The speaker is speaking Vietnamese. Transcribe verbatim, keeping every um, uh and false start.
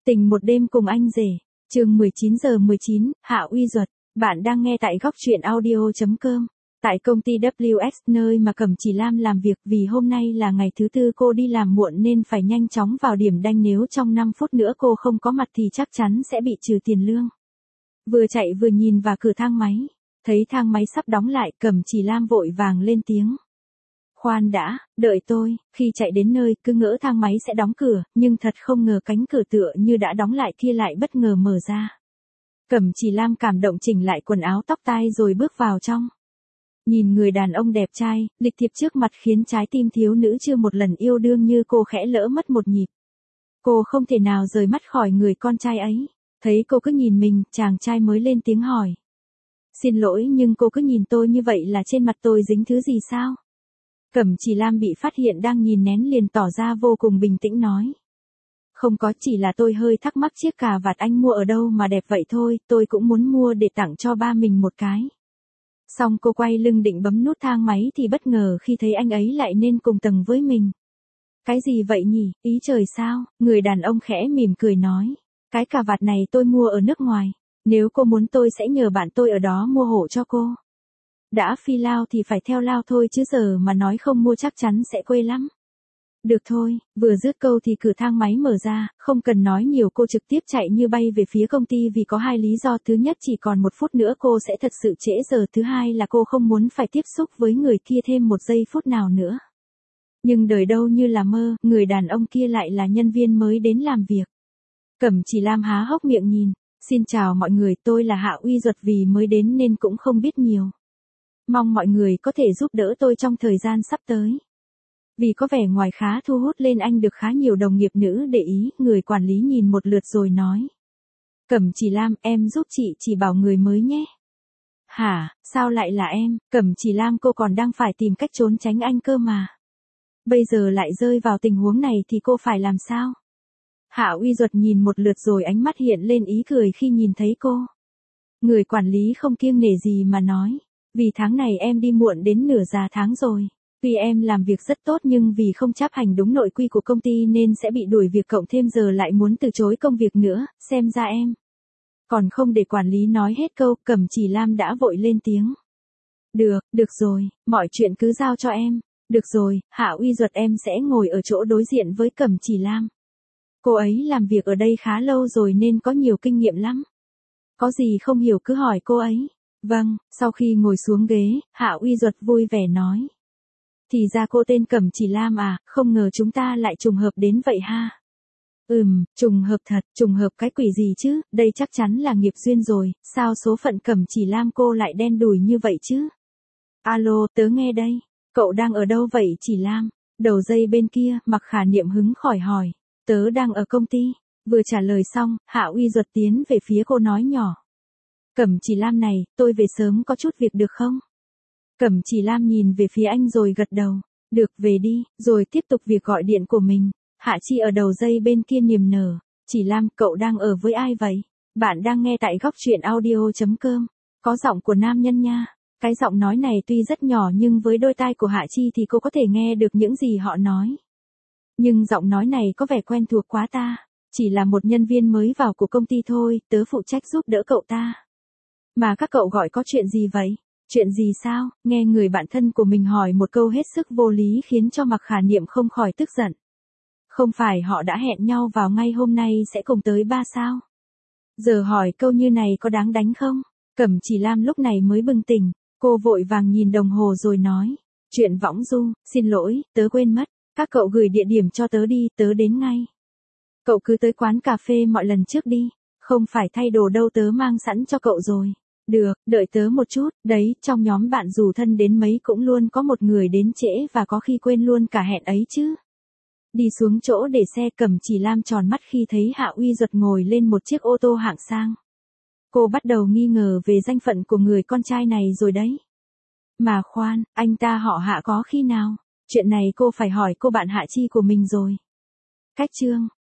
Tình một đêm cùng anh rể, chương mười chín giờ mười chín, Hạ Uy Duật, bạn đang nghe tại góc truyện audio chấm com. Tại công ty W S nơi mà Cẩm Chỉ Lam làm việc, vì hôm nay là ngày thứ tư cô đi làm muộn nên phải nhanh chóng vào điểm đanh, nếu trong năm phút nữa cô không có mặt thì chắc chắn sẽ bị trừ tiền lương. Vừa chạy vừa nhìn vào cửa thang máy, thấy thang máy sắp đóng lại, Cẩm Chỉ Lam vội vàng lên tiếng. Khoan đã, đợi tôi. Khi chạy đến nơi, cứ ngỡ thang máy sẽ đóng cửa, nhưng thật không ngờ cánh cửa tựa như đã đóng lại kia lại bất ngờ mở ra. Cẩm Chỉ Lam cảm động chỉnh lại quần áo tóc tai rồi bước vào trong. Nhìn người đàn ông đẹp trai, lịch thiệp trước mặt khiến trái tim thiếu nữ chưa một lần yêu đương như cô khẽ lỡ mất một nhịp. Cô không thể nào rời mắt khỏi người con trai ấy. Thấy cô cứ nhìn mình, chàng trai mới lên tiếng hỏi. Xin lỗi, nhưng cô cứ nhìn tôi như vậy là trên mặt tôi dính thứ gì sao? Cẩm Chỉ Lam bị phát hiện đang nhìn nén liền tỏ ra vô cùng bình tĩnh nói. Không có, chỉ là tôi hơi thắc mắc chiếc cà vạt anh mua ở đâu mà đẹp vậy thôi, tôi cũng muốn mua để tặng cho ba mình một cái. Xong cô quay lưng định bấm nút thang máy thì bất ngờ khi thấy anh ấy lại nên cùng tầng với mình. Cái gì vậy nhỉ, ý trời sao? Người đàn ông khẽ mỉm cười nói. Cái cà vạt này tôi mua ở nước ngoài, nếu cô muốn tôi sẽ nhờ bạn tôi ở đó mua hộ cho cô. Đã phi lao thì phải theo lao thôi chứ giờ mà nói không mua chắc chắn sẽ quê lắm. Được thôi, vừa dứt câu thì cửa thang máy mở ra, không cần nói nhiều cô trực tiếp chạy như bay về phía công ty vì có hai lý do. Thứ nhất, chỉ còn một phút nữa cô sẽ thật sự trễ giờ. Thứ hai là cô không muốn phải tiếp xúc với người kia thêm một giây phút nào nữa. Nhưng đời đâu như là mơ, người đàn ông kia lại là nhân viên mới đến làm việc. Cẩm Chỉ Lam há hốc miệng nhìn. Xin chào mọi người, tôi là Hạ Uy Duật, vì mới đến nên cũng không biết nhiều. Mong mọi người có thể giúp đỡ tôi trong thời gian sắp tới. Vì có vẻ ngoài khá thu hút lên anh được khá nhiều đồng nghiệp nữ để ý, người quản lý nhìn một lượt rồi nói. Cẩm Chỉ Lam, em giúp chị chỉ bảo người mới nhé. Hả, sao lại là em? Cẩm Chỉ Lam, cô còn đang phải tìm cách trốn tránh anh cơ mà. Bây giờ lại rơi vào tình huống này thì cô phải làm sao? Hạ Uy Duật nhìn một lượt rồi ánh mắt hiện lên ý cười khi nhìn thấy cô. Người quản lý không kiêng nể gì mà nói. Vì tháng này em đi muộn đến nửa già tháng rồi. Tuy em làm việc rất tốt nhưng vì không chấp hành đúng nội quy của công ty nên sẽ bị đuổi việc, cộng thêm giờ lại muốn từ chối công việc nữa, xem ra em. Còn không để quản lý nói hết câu, Cẩm Chỉ Lam đã vội lên tiếng. Được, được rồi, mọi chuyện cứ giao cho em. Được rồi, Hạ Uy Duật, em sẽ ngồi ở chỗ đối diện với Cẩm Chỉ Lam. Cô ấy làm việc ở đây khá lâu rồi nên có nhiều kinh nghiệm lắm. Có gì không hiểu cứ hỏi cô ấy. Vâng, sau khi ngồi xuống ghế, Hạ Uy Duật vui vẻ nói. Thì ra cô tên Cẩm Chỉ Lam à, không ngờ chúng ta lại trùng hợp đến vậy ha. Ừm, trùng hợp thật, trùng hợp cái quỷ gì chứ, đây chắc chắn là nghiệp duyên rồi, sao số phận Cẩm Chỉ Lam cô lại đen đủi như vậy chứ? Alo, tớ nghe đây, cậu đang ở đâu vậy Chỉ Lam? Đầu dây bên kia, Mặc Khả Niệm hứng khởi hỏi, tớ đang ở công ty. Vừa trả lời xong, Hạ Uy Duật tiến về phía cô nói nhỏ. Cẩm Chỉ Lam này, tôi về sớm có chút việc được không? Cẩm Chỉ Lam nhìn về phía anh rồi gật đầu. Được, về đi, rồi tiếp tục việc gọi điện của mình. Hạ Chi ở đầu dây bên kia niềm nở. Chỉ Lam, cậu đang ở với ai vậy? Bạn đang nghe tại góc truyện audio chấm com. Có giọng của nam nhân nha. Cái giọng nói này tuy rất nhỏ nhưng với đôi tai của Hạ Chi thì cô có thể nghe được những gì họ nói. Nhưng giọng nói này có vẻ quen thuộc quá ta. Chỉ là một nhân viên mới vào của công ty thôi, tớ phụ trách giúp đỡ cậu ta. Mà các cậu gọi có chuyện gì vậy? Chuyện gì sao? Nghe người bạn thân của mình hỏi một câu hết sức vô lý khiến cho Mặc Khả Niệm không khỏi tức giận. Không phải họ đã hẹn nhau vào ngay hôm nay sẽ cùng tới ba sao? Giờ hỏi câu như này có đáng đánh không? Cẩm Chỉ Lam lúc này mới bừng tỉnh, cô vội vàng nhìn đồng hồ rồi nói. Chuyện võng du, xin lỗi, tớ quên mất, các cậu gửi địa điểm cho tớ đi, tớ đến ngay. Cậu cứ tới quán cà phê mọi lần trước đi, không phải thay đồ đâu, tớ mang sẵn cho cậu rồi. Được, đợi tớ một chút, đấy, trong nhóm bạn dù thân đến mấy cũng luôn có một người đến trễ và có khi quên luôn cả hẹn ấy chứ. Đi xuống chỗ để xe, Cẩm Chỉ Lam tròn mắt khi thấy Hạ Uy Duật ngồi lên một chiếc ô tô hạng sang. Cô bắt đầu nghi ngờ về danh phận của người con trai này rồi đấy. Mà khoan, anh ta họ Hạ có khi nào? Chuyện này cô phải hỏi cô bạn Hạ Chi của mình rồi. Cách chương